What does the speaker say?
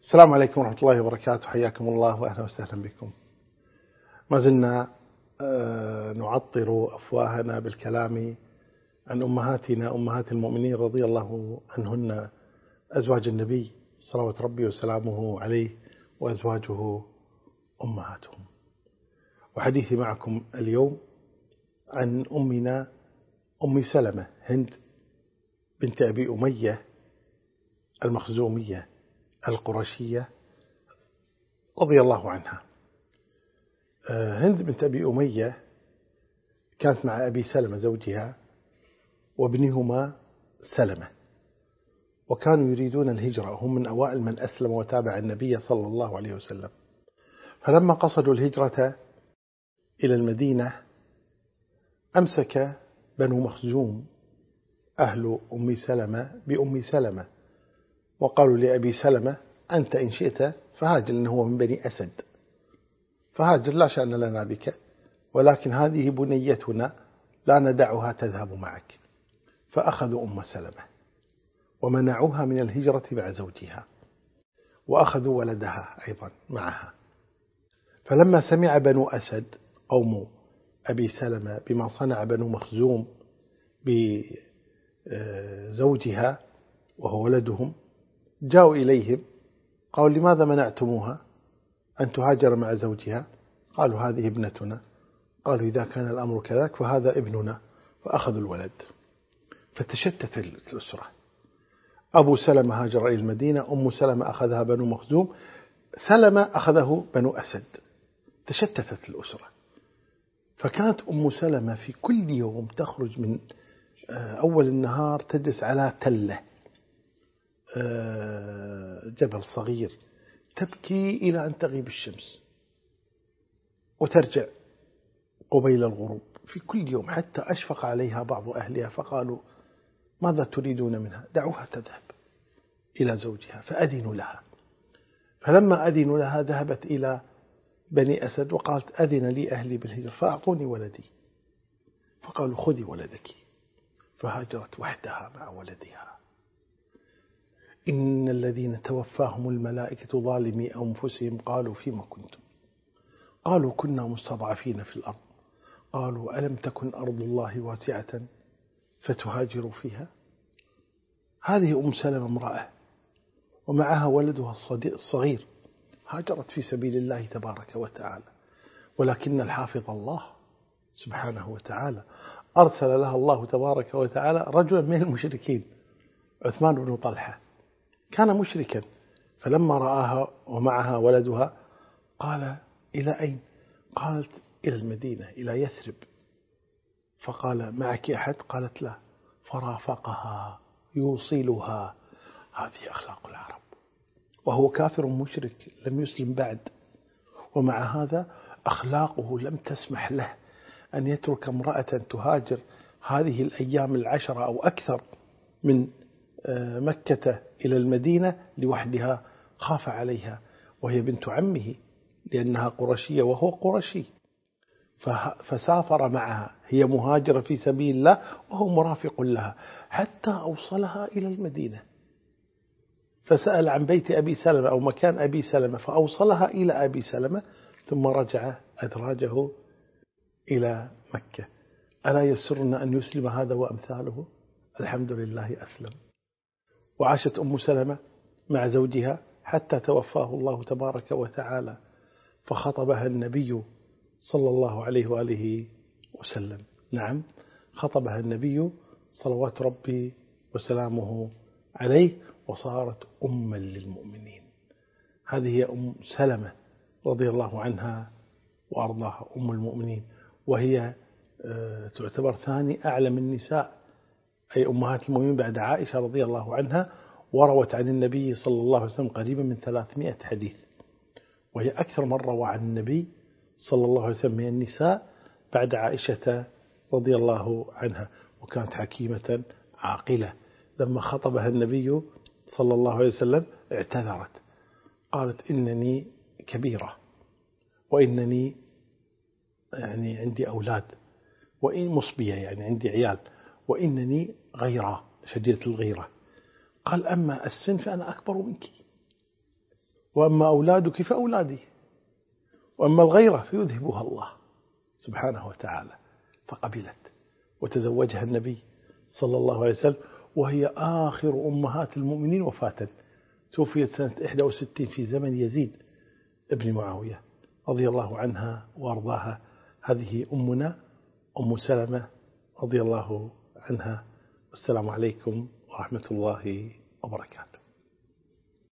السلام عليكم ورحمة الله وبركاته. حياكم الله وأهلا وسهلا بكم. ما زلنا نعطر أفواهنا بالكلام عن أمهاتنا أمهات المؤمنين رضي الله عنهن، أزواج النبي صلوات ربي وسلامه عليه، وأزواجه أمهاتهم. وحديثي معكم اليوم عن أمنا أم سلمة هند بنت أبي أمية المخزومية القرشية رضي الله عنها. هند بنت أبي أمية كانت مع أبي سلمة زوجها وابنهما سلمة، وكانوا يريدون الهجرة، هم من أوائل من أسلم وتابع النبي صلى الله عليه وسلم. فلما قصدوا الهجرة إلى المدينة أمسك بنو مخزوم أهل أم سلمة بأم سلمة، وقالوا لأبي سلمة: أنت إن شئت فهاجر، لأنه هو من بني أسد، فهاجر لا شأن لنا بك، ولكن هذه بنيتنا لا ندعها تذهب معك. فأخذوا أم سلمة ومنعوها من الهجرة مع زوجها، وأخذوا ولدها أيضا معها. فلما سمع بنو أسد قوم أبي سلمة بما صنع بنو مخزوم بزوجها وهو ولدهم، جاءوا إليهم قالوا: لماذا منعتموها أن تهاجر مع زوجها؟ قالوا: هذه ابنتنا. قالوا: إذا كان الأمر كذلك فهذا ابننا. فأخذوا الولد، فتشتت الأسرة. أبو سلمة هاجر إلى المدينة، أم سلمة أخذها بنو مخزوم، سلمة أخذه بنو أسد، تشتتت الأسرة. فكانت أم سلمة في كل يوم تخرج من أول النهار، تجلس على تلة جبل صغير، تبكي إلى أن تغيب الشمس، وترجع قبيل الغروب في كل يوم، حتى أشفق عليها بعض أهلها فقالوا: ماذا تريدون منها؟ دعوها تذهب إلى زوجها. فأذنوا لها. فلما أذنوا لها ذهبت إلى بني أسد وقالت: أذن لي أهلي بالهجرة فأعطوني ولدي. فقالوا: خذي ولدك. فهاجرت وحدها مع ولدها. إن الذين توفاهم الملائكة ظالمي أنفسهم قالوا: فيما كنتم؟ قالوا: كنا مستضعفين في الأرض. قالوا: ألم تكن أرض الله واسعة فتهاجروا فيها؟ هذه أم سلمة امرأة ومعها ولدها الصغير، هاجرت في سبيل الله تبارك وتعالى، ولكن الحافظ الله سبحانه وتعالى أرسل لها الله تبارك وتعالى رجلا من المشركين، عثمان بن طلحة، كان مشركا. فلما رآها ومعها ولدها قال: إلى أين؟ قالت: إلى المدينة، إلى يثرب. فقال: معك أحد؟ قالت: لا. فرافقها يوصلها. هذه أخلاق العرب، وهو كافر مشرك لم يسلم بعد، ومع هذا أخلاقه لم تسمح له أن يترك امرأة تهاجر هذه الأيام 10 أو أكثر من مكة إلى المدينة لوحدها. خاف عليها، وهي بنت عمه لأنها قرشية وهو قرشي، فسافر معها، هي مهاجرة في سبيل الله وهو مرافق لها، حتى أوصلها إلى المدينة. فسأل عن بيت أبي سلمة أو مكان أبي سلمة، فأوصلها إلى أبي سلمة، ثم رجع أدراجه إلى مكة. ألا يسرنا أن يسلم هذا وأمثاله؟ الحمد لله أسلم. وعاشت أم سلمة مع زوجها حتى توفاه الله تبارك وتعالى، فخطبها النبي صلى الله عليه وآله وسلم. نعم، خطبها النبي صلوات ربي وسلامه عليه، وصارت أما للمؤمنين. هذه هي أم سلمة رضي الله عنها وأرضاها، أم المؤمنين، وهي تعتبر ثاني أعلم النساء، أي أمهات المؤمنين بعد عائشة رضي الله عنها، وروت عن النبي صلى الله عليه وسلم قريبا من 300 حديث، وهي أكثر من روى عن النبي صلى الله عليه وسلم من النساء بعد عائشة رضي الله عنها. وكانت حكيمة عاقلة. لما خطبها النبي صلى الله عليه وسلم اعتذرت، قالت: إنني كبيرة، وإنني يعني عندي أولاد، وإن مصبية يعني عندي عيال، وإنني غيرة شديدة الغيرة. قال: أما السن فأنا أكبر منك، وأما أولادك فأولادي، وأما الغيرة فيذهبها الله سبحانه وتعالى. فقبلت وتزوجها النبي صلى الله عليه وسلم، وهي آخر أمهات المؤمنين وفاة، توفيت سنة 61 في زمن يزيد ابن معاوية رضي الله عنها وأرضاها. هذه أمنا أم سلمة رضي الله عنها. والسلام عليكم ورحمة الله وبركاته.